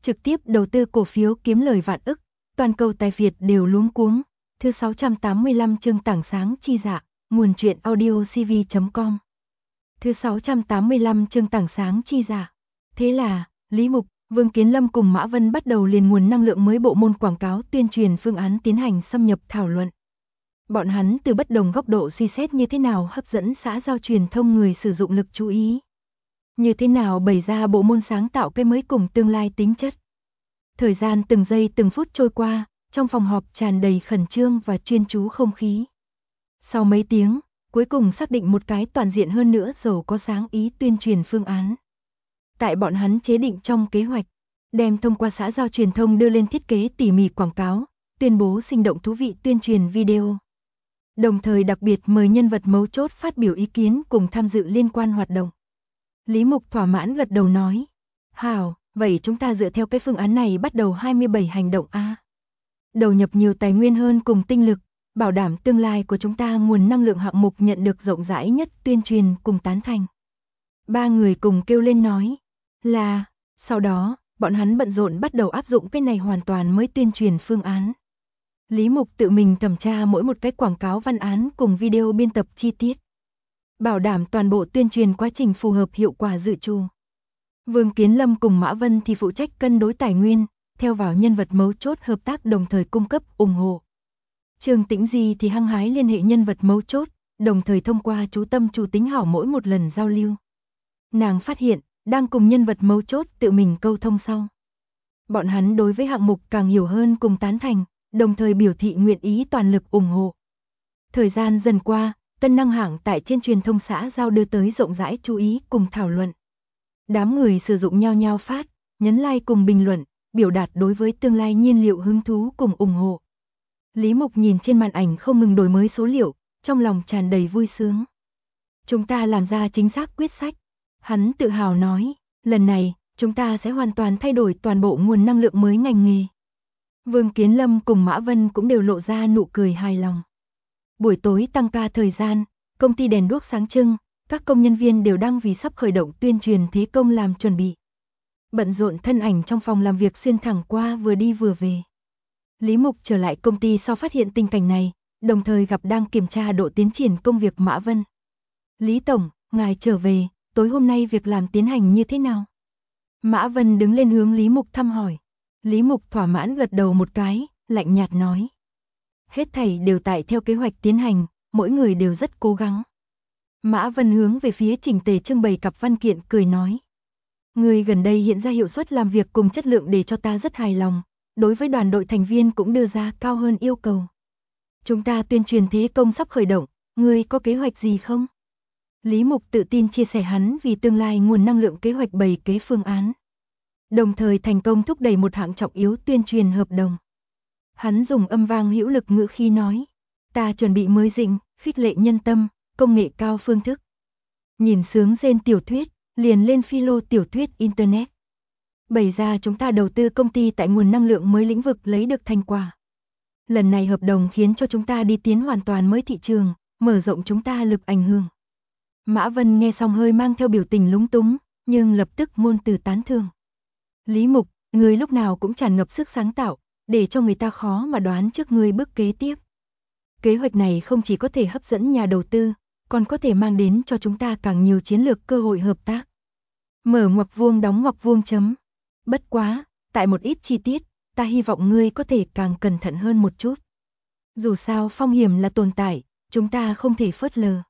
trực tiếp đầu tư cổ phiếu kiếm lời vạn ức, toàn cầu tài Việt đều luống cuống. Thứ 685 chương tảng sáng chi dạ, nguồn truyện audio cv.com. Thứ 685 chương tảng sáng chi dạ. Thế là, Lý Mục, Vương Kiến Lâm cùng Mã Vân bắt đầu liền nguồn năng lượng mới bộ môn quảng cáo tuyên truyền phương án tiến hành xâm nhập thảo luận. Bọn hắn từ bất đồng góc độ suy xét như thế nào hấp dẫn xã giao truyền thông người sử dụng lực chú ý. Như thế nào bày ra bộ môn sáng tạo cái mới cùng tương lai tính chất. Thời gian từng giây từng phút trôi qua, trong phòng họp tràn đầy khẩn trương và chuyên chú không khí. Sau mấy tiếng, cuối cùng xác định một cái toàn diện hơn nữa giàu có sáng ý tuyên truyền phương án. Tại bọn hắn chế định trong kế hoạch, đem thông qua xã giao truyền thông đưa lên thiết kế tỉ mỉ quảng cáo, tuyên bố sinh động thú vị tuyên truyền video. Đồng thời đặc biệt mời nhân vật mấu chốt phát biểu ý kiến cùng tham dự liên quan hoạt động. Lý Mục thỏa mãn gật đầu nói, hảo, vậy chúng ta dựa theo cái phương án này bắt đầu 27 hành động A. Đầu nhập nhiều tài nguyên hơn cùng tinh lực, bảo đảm tương lai của chúng ta nguồn năng lượng hạng mục nhận được rộng rãi nhất tuyên truyền cùng tán thành. Ba người cùng kêu lên nói, là, sau đó, bọn hắn bận rộn bắt đầu áp dụng cái này hoàn toàn mới tuyên truyền phương án. Lý Mục tự mình thẩm tra mỗi một cái quảng cáo văn án cùng video biên tập chi tiết. Bảo đảm toàn bộ tuyên truyền quá trình phù hợp hiệu quả dự trù. Vương Kiến Lâm cùng Mã Vân thì phụ trách cân đối tài nguyên, theo vào nhân vật mấu chốt hợp tác đồng thời cung cấp ủng hộ. Trương Tĩnh Di thì hăng hái liên hệ nhân vật mấu chốt, đồng thời thông qua chú tâm chú tính hảo mỗi một lần giao lưu. Nàng phát hiện, đang cùng nhân vật mấu chốt tự mình câu thông sau. Bọn hắn đối với hạng mục càng hiểu hơn cùng tán thành, đồng thời biểu thị nguyện ý toàn lực ủng hộ. Thời gian dần qua, tân năng hạng tại trên truyền thông xã giao đưa tới rộng rãi chú ý cùng thảo luận. Đám người sử dụng nhao nhao phát, nhấn like cùng bình luận, biểu đạt đối với tương lai nhiên liệu hứng thú cùng ủng hộ. Lý Mục nhìn trên màn ảnh không ngừng đổi mới số liệu, trong lòng tràn đầy vui sướng. Chúng ta làm ra chính xác quyết sách. Hắn tự hào nói, lần này, chúng ta sẽ hoàn toàn thay đổi toàn bộ nguồn năng lượng mới ngành nghề. Vương Kiến Lâm cùng Mã Vân cũng đều lộ ra nụ cười hài lòng. Buổi tối tăng ca thời gian, công ty đèn đuốc sáng trưng, các công nhân viên đều đang vì sắp khởi động tuyên truyền thế công làm chuẩn bị. Bận rộn thân ảnh trong phòng làm việc xuyên thẳng qua vừa đi vừa về. Lý Mục trở lại công ty sau phát hiện tình cảnh này, đồng thời gặp đang kiểm tra độ tiến triển công việc Mã Vân. Lý Tổng, ngài trở về, tối hôm nay việc làm tiến hành như thế nào? Mã Vân đứng lên hướng Lý Mục thăm hỏi. Lý Mục thỏa mãn gật đầu một cái, lạnh nhạt nói. Hết thảy đều tại theo kế hoạch tiến hành, mỗi người đều rất cố gắng. Mã Vân hướng về phía chỉnh tề trưng bày cặp văn kiện cười nói. Người gần đây hiện ra hiệu suất làm việc cùng chất lượng để cho ta rất hài lòng, đối với đoàn đội thành viên cũng đưa ra cao hơn yêu cầu. Chúng ta tuyên truyền thế công sắp khởi động, ngươi có kế hoạch gì không? Lý Mục tự tin chia sẻ hắn vì tương lai nguồn năng lượng kế hoạch bày kế phương án. Đồng thời thành công thúc đẩy một hạng trọng yếu tuyên truyền hợp đồng. Hắn dùng âm vang hữu lực ngữ khi nói, ta chuẩn bị mới dịnh, khích lệ nhân tâm, công nghệ cao phương thức. Nhìn sướng rên tiểu thuyết, liền lên philo tiểu thuyết Internet. Bày ra chúng ta đầu tư công ty tại nguồn năng lượng mới lĩnh vực lấy được thành quả. Lần này hợp đồng khiến cho chúng ta đi tiến hoàn toàn mới thị trường, mở rộng chúng ta lực ảnh hưởng. Mã Vân nghe xong hơi mang theo biểu tình lúng túng, nhưng lập tức ngôn từ tán thưởng. Lý Mục, người lúc nào cũng tràn ngập sức sáng tạo, để cho người ta khó mà đoán trước người bước kế tiếp. Kế hoạch này không chỉ có thể hấp dẫn nhà đầu tư, còn có thể mang đến cho chúng ta càng nhiều chiến lược cơ hội hợp tác. Mở ngoặc vuông đóng ngoặc vuông chấm. Bất quá, tại một ít chi tiết, ta hy vọng ngươi có thể càng cẩn thận hơn một chút. Dù sao phong hiểm là tồn tại, chúng ta không thể phớt lờ.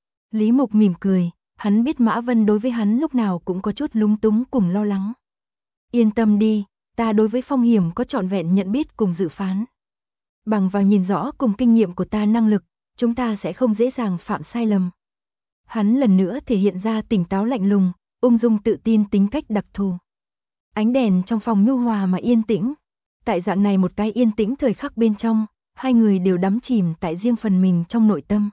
Lý Mục mỉm cười, hắn biết Mã Vân đối với hắn lúc nào cũng có chút lúng túng cùng lo lắng. Yên tâm đi, ta đối với phong hiểm có trọn vẹn nhận biết cùng dự phán. Bằng vào nhìn rõ cùng kinh nghiệm của ta năng lực, chúng ta sẽ không dễ dàng phạm sai lầm. Hắn lần nữa thể hiện ra tỉnh táo lạnh lùng, ung dung tự tin tính cách đặc thù. Ánh đèn trong phòng nhu hòa mà yên tĩnh. Tại dạng này một cái yên tĩnh thời khắc bên trong, hai người đều đắm chìm tại riêng phần mình trong nội tâm.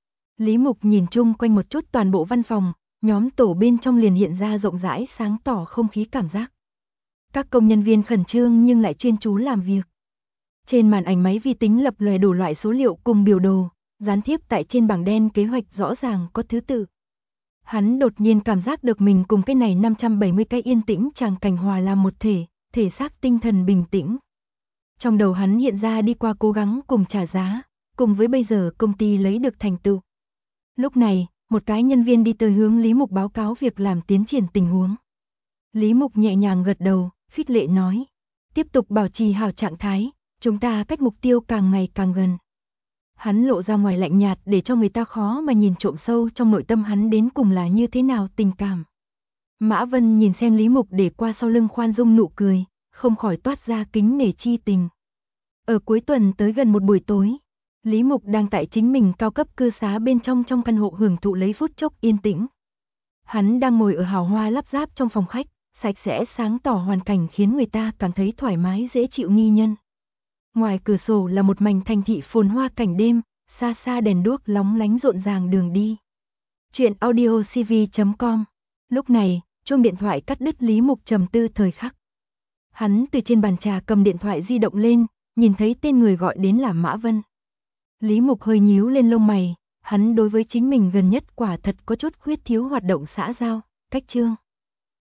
Lý Mục nhìn chung quanh một chút toàn bộ văn phòng, nhóm tổ bên trong liền hiện ra rộng rãi sáng tỏ không khí cảm giác. Các công nhân viên khẩn trương nhưng lại chuyên chú làm việc. Trên màn ảnh máy vi tính lập lòe đủ loại số liệu cùng biểu đồ, dán tiếp tại trên bảng đen kế hoạch rõ ràng có thứ tự. Hắn đột nhiên cảm giác được mình cùng cái này 570 cái yên tĩnh tràng cảnh hòa làm một thể, thể xác tinh thần bình tĩnh. Trong đầu hắn hiện ra đi qua cố gắng cùng trả giá, cùng với bây giờ công ty lấy được thành tựu. Lúc này, một cái nhân viên đi tới hướng Lý Mục báo cáo việc làm tiến triển tình huống. Lý Mục nhẹ nhàng gật đầu, khích lệ nói. Tiếp tục bảo trì hảo trạng thái, chúng ta cách mục tiêu càng ngày càng gần. Hắn lộ ra ngoài lạnh nhạt để cho người ta khó mà nhìn trộm sâu trong nội tâm hắn đến cùng là như thế nào tình cảm. Mã Vân nhìn xem Lý Mục để qua sau lưng khoan dung nụ cười, không khỏi toát ra kính nể chi tình. Ở cuối tuần tới gần một buổi tối, Lý Mục đang tại chính mình cao cấp cư xá bên trong căn hộ hưởng thụ lấy phút chốc yên tĩnh. Hắn đang ngồi ở hào hoa lắp ráp trong phòng khách, sạch sẽ sáng tỏ hoàn cảnh khiến người ta cảm thấy thoải mái dễ chịu nghi nhân. Ngoài cửa sổ là một mảnh thành thị phồn hoa cảnh đêm, xa xa đèn đuốc lóng lánh rộn ràng đường đi. Chuyện audiocv.com. Lúc này, chuông điện thoại cắt đứt Lý Mục trầm tư thời khắc. Hắn từ trên bàn trà cầm điện thoại di động lên, nhìn thấy tên người gọi đến là Mã Vân. Lý Mục hơi nhíu lên lông mày, hắn đối với chính mình gần nhất quả thật có chút khuyết thiếu hoạt động xã giao, cách chương.